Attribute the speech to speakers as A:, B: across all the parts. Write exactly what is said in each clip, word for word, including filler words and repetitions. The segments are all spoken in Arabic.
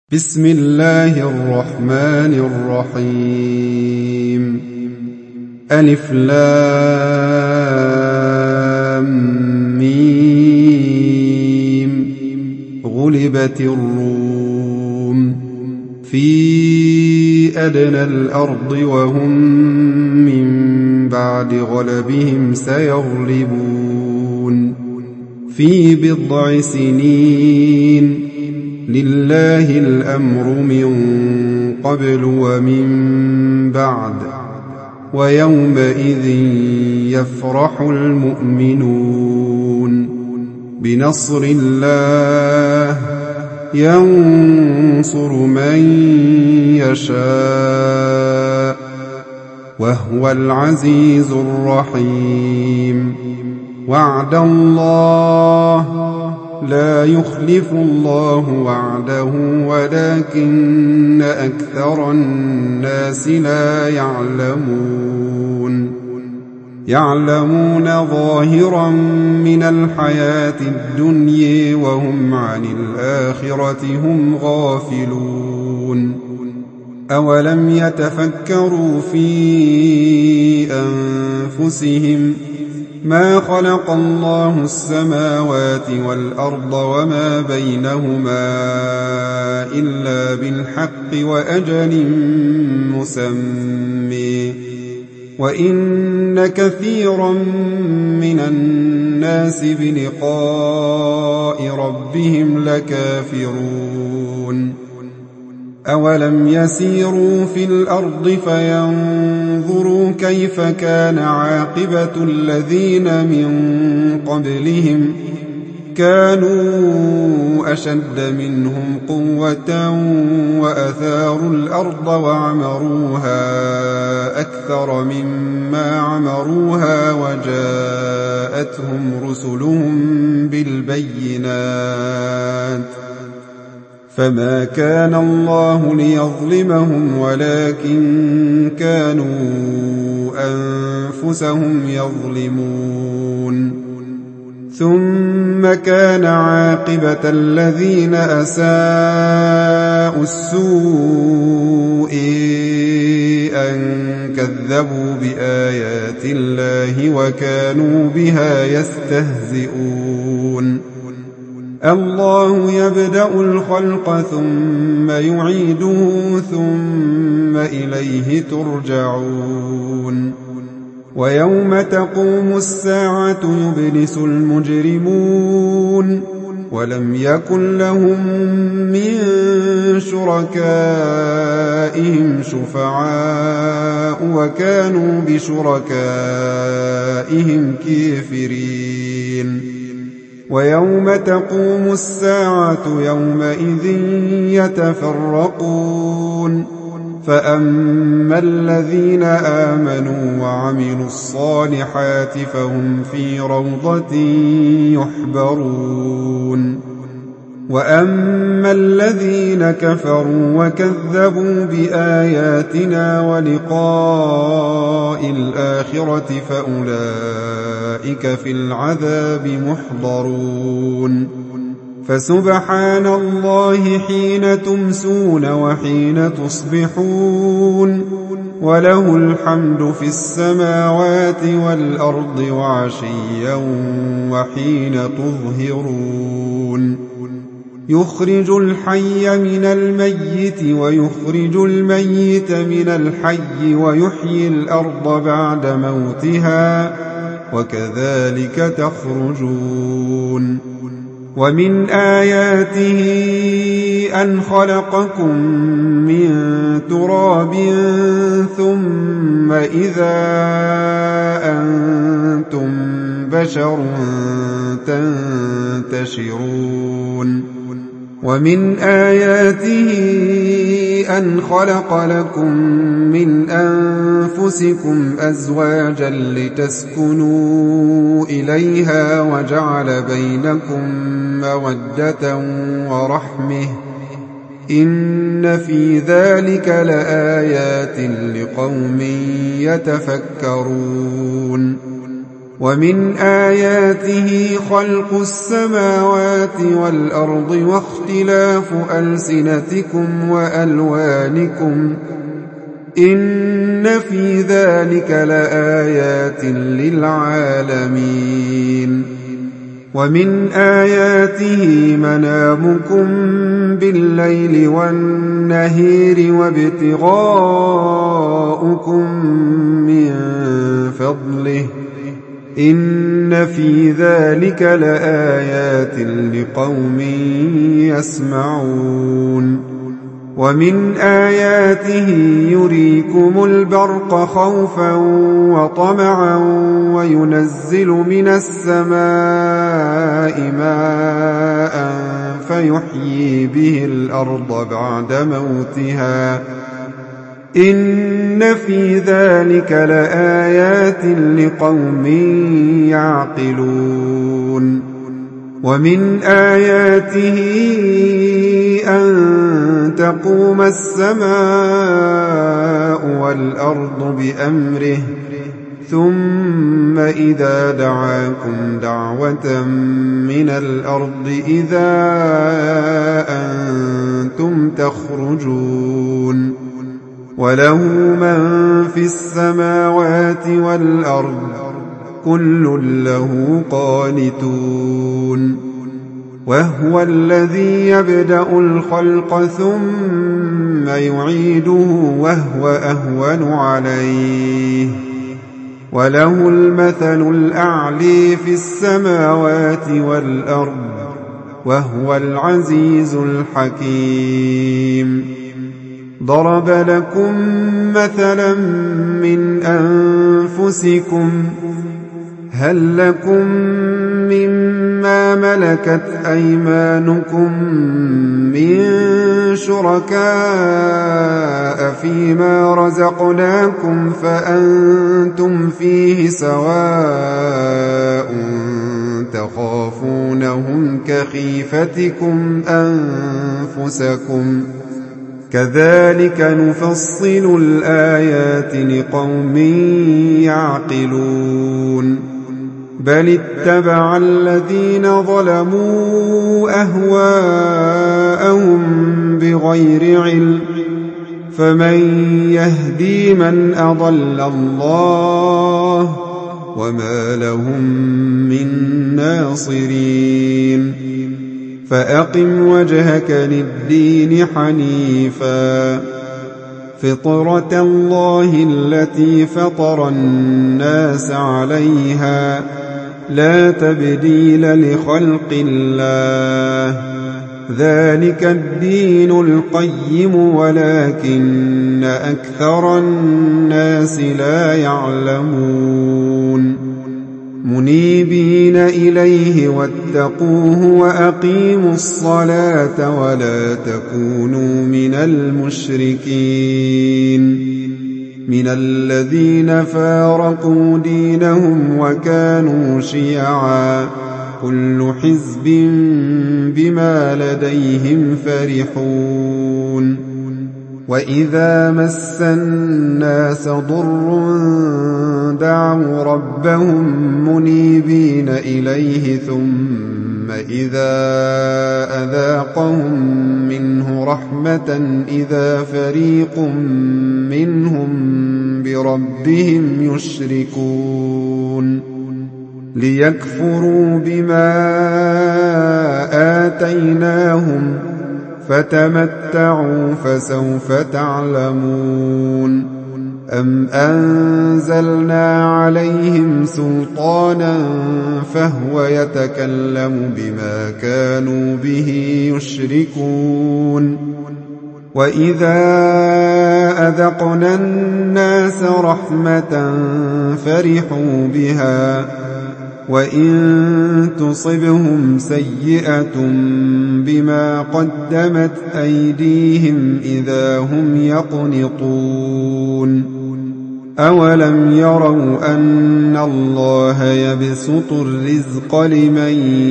A: بسم الله الرحمن الرحيم ألف لام ميم غلبت الروم في أدنى الأرض وهم من بعد غلبهم سيغلبون في بضع سنين لله الأمر من قبل ومن بعد ويومئذ يفرح المؤمنون بنصر الله ينصر من يشاء وهو العزيز الرحيم وعد الله لا يخلف الله وعده ولكن أكثر الناس لا يعلمون يعلمون ظاهرا من الحياة الدنيا وهم عن الآخرة هم غافلون أولم يتفكروا في أنفسهم ما خلق الله السماوات والأرض وما بينهما إلا بالحق وأجل مسمى وإن كثيرا من الناس بلقاء ربهم لكافرون أولم يسيروا في الأرض فينظروا كيف كان عاقبة الذين من قبلهم كانوا أشد منهم قوة وأثاروا الأرض وعمروها أكثر مما عمروها وجاءتهم رسلهم بالبينات فما كان الله ليظلمهم ولكن كانوا أنفسهم يظلمون ثم كان عاقبة الذين أساءوا السوء أن كذبوا بآيات الله وكانوا بها يستهزئون الله يبدأ الخلق ثم يعيده ثم إليه ترجعون ويوم تقوم الساعة يبلس المجرمون ولم يكن لهم من شركائهم شفعاء وكانوا بشركائهم كافرين ويوم تقوم الساعة يومئذ يتفرقون فأما الذين آمنوا وعملوا الصالحات فهم في روضة يحبرون وأما الذين كفروا وكذبوا بآياتنا ولقاء الآخرة فأولئك في العذاب محضرون فسبحان الله حين تمسون وحين تصبحون وله الحمد في السماوات والأرض وعشيا وحين تظهرون يخرج الحي من الميت ويخرج الميت من الحي ويحيي الأرض بعد موتها وكذلك تخرجون ومن آياته أن خلقكم من تراب ثم إذا أنتم بشر تنتشرون ومن آياته أن خلق لكم من أنفسكم أزواجا لتسكنوا إليها وجعل بينكم مودة ورحمة إن في ذلك لآيات لقوم يتفكرون ومن آياته خلق السماوات والأرض واختلاف ألسنتكم وألوانكم إن في ذلك لآيات للعالمين ومن آياته منامكم بالليل والنهير وابتغاؤكم من فضله إن في ذلك لآيات لقوم يسمعون ومن آياته يريكم البرق خوفا وطمعا وينزل من السماء ماء فيحيي به الأرض بعد موتها إن في ذلك لآيات لقوم يعقلون ومن آياته أن تقوم السماء والأرض بأمره ثم إذا دعاكم دعوة من الأرض إذا أنتم تخرجون وله من في السماوات والأرض كل له قانتون وهو الذي يبدأ الخلق ثم يعيده وهو أهون عليه وله المثل الأعلى في السماوات والأرض وهو العزيز الحكيم ضرب لكم مثلا من أنفسكم هل لكم مما ملكت أيمانكم من شركاء فيما رزقناكم فأنتم فيه سواء تخافونهم كخيفتكم أنفسكم كذلك نفصل الآيات لقوم يعقلون بل اتبع الذين ظلموا أهواءهم بغير علم فمن يهدي من أضل الله وما لهم من ناصرين فأقم وجهك للدين حنيفا فطرة الله التي فطر الناس عليها لا تبديل لخلق الله ذلك الدين القيم ولكن أكثر الناس لا يعلمون منيبين إليه واتقوه وأقيموا الصلاة ولا تكونوا من المشركين من الذين فارقوا دينهم وكانوا شيعا كل حزب بما لديهم فرحون وإذا مس الناس ضر دعوا ربهم منيبين إليه ثم إذا أذاقهم منه رحمة إذا فريق منهم بربهم يشركون ليكفروا بما آتيناهم فتمتعوا فسوف تعلمون أم أنزلنا عليهم سلطانا فهو يتكلم بما كانوا به يشركون وإذا أذقنا الناس رحمة فرحوا بها وإن تصبهم سيئة بما قدمت أيديهم إذا هم يقنطون أولم يروا أن الله يبسط الرزق لمن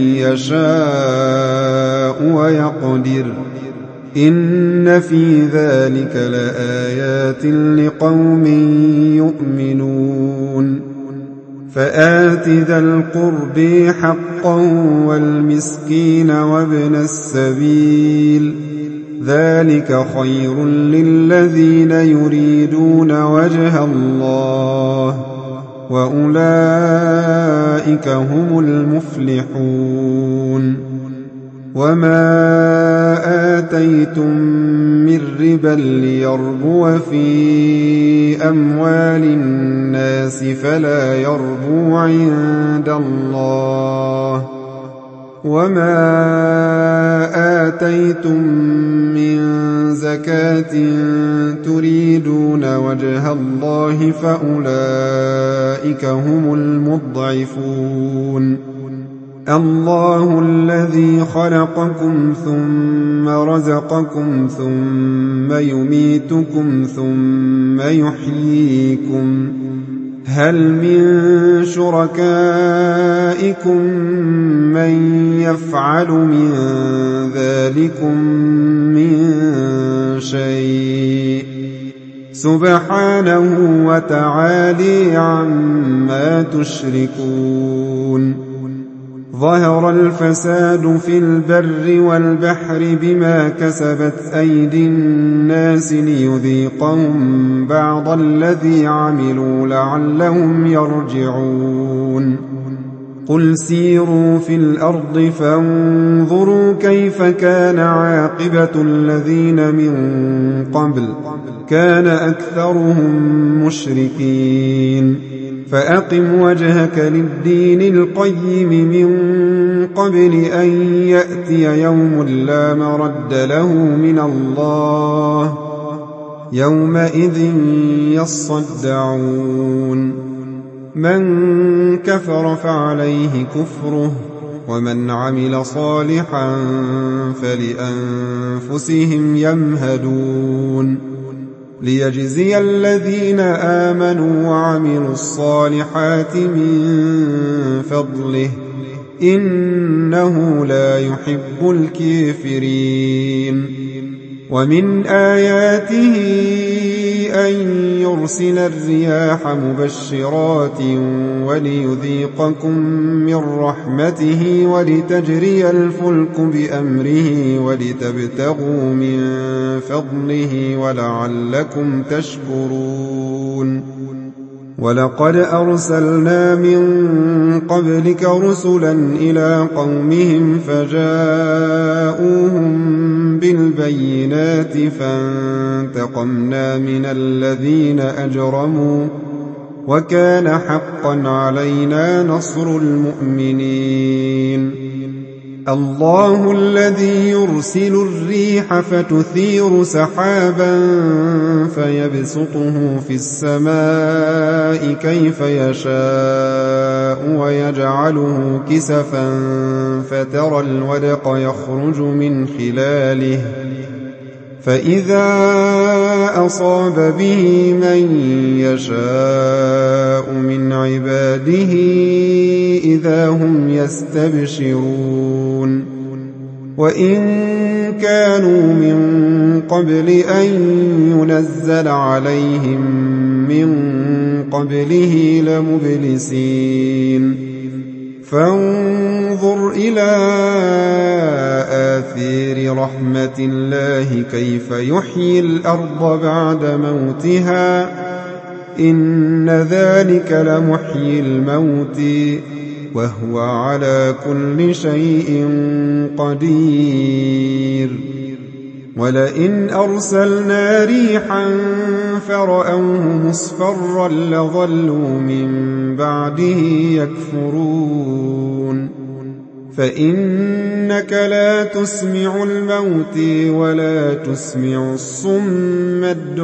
A: يشاء ويقدر إن في ذلك لآيات لقوم يؤمنون فآت ذا القرب حقا والمسكين وابن السبيل ذلك خير للذين يريدون وجه الله وأولئك هم المفلحون وما آتيتم من ربا ليربو في أموال الناس فلا يربو عند الله وما آتيتم من زكاة تريدون وجه الله فأولئك هم المضعفون الله الذي خلقكم ثم رزقكم ثم يميتكم ثم يحييكم هل من شركائكم من يفعل من ذلكم من شيء سبحانه وتعالى عما تشركون ظهر الفساد في البر والبحر بما كسبت أيدي الناس ليذيقهم بعض الذي عملوا لعلهم يرجعون قل سيروا في الأرض فانظروا كيف كان عاقبة الذين من قبل كان أكثرهم مشركين فأقم وجهك للدين القيم من قبل أن يأتي يوم لا مرد له من الله يومئذ يصدعون من كفر فعليه كفره ومن عمل صالحا فلأنفسهم يمهدون ليجزي الذين آمنوا وعملوا الصالحات من فضله إنه لا يحب الكافرين ومن آياته أن يرسل الرياح مبشرات وليذيقكم من رحمته ولتجري الفلك بأمره ولتبتغوا من فضله ولعلكم تشكرون ولقد أرسلنا من قبلك رسلا إلى قومهم فجاءوهم بالبينات فانتقمنا من الذين أجرموا وكان حقا علينا نصر المؤمنين الله الذي يرسل الريح فتثير سحابا فيبسطه في السماء كيف يشاء ويجعله كسفا فترى الودق يخرج من خلاله فإذا أصاب به من يشاء من عباده إذا هم يستبشرون وإن كانوا من قبل أن ينزل عليهم من قبله لمبلسين فانظر إلى آثار رحمة الله كيف يحيي الأرض بعد موتها إن ذلك لمحيي الموت وهو على كل شيء قدير ولئن أرسلنا ريحا فرأوه مصفرا لظلوا من بعده يكفرون فإنك لا تسمع الموت ولا تسمع الصم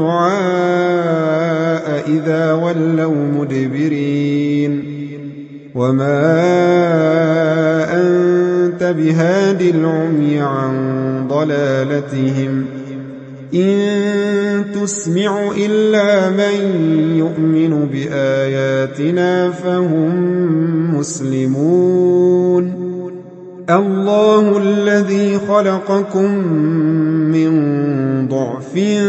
A: الدعاء إذا ولوا مدبرين وما أنت بهاد العمي عن ضلالتهم إن تسمع إلا من يؤمن بآياتنا فهم مسلمون الله الذي خلقكم من ضعف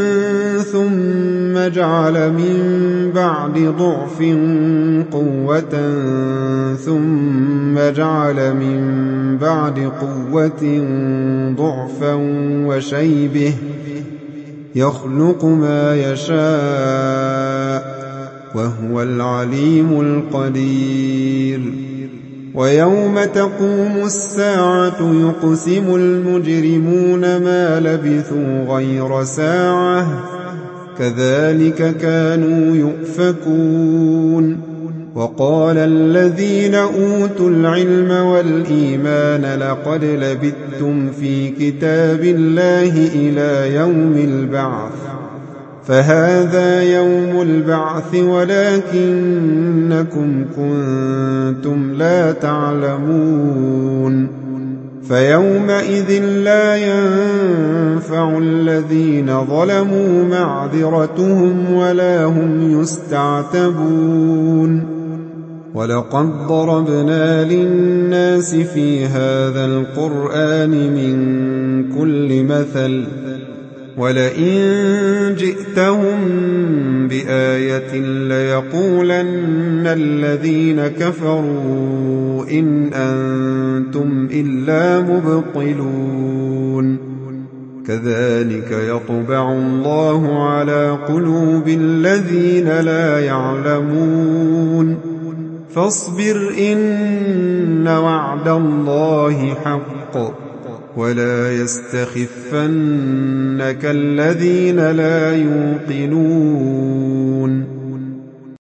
A: ثم جعل من بعد ضعف قوة ثم جعل من بعد قوة ضعفا وشيبه يخلق ما يشاء وهو العليم القدير ويوم تقوم الساعة يقسم المجرمون ما لبثوا غير ساعة كذلك كانوا يؤفكون وقال الذين أوتوا العلم والإيمان لقد لبثتم في كتاب الله إلى يوم البعث فهذا يوم البعث ولكنكم كنتم لا تعلمون فيومئذ لا ينفع الذين ظلموا معذرتهم ولا هم يستعتبون ولقد ضربنا للناس في هذا القرآن من كل مثل ولئن جئتهم بآية ليقولن الذين كفروا إن أنتم إلا مبطلون كذلك يطبع الله على قلوب الذين لا يعلمون فاصبر إن وعد الله حق ولا يستخفنك الذين لا يوقنون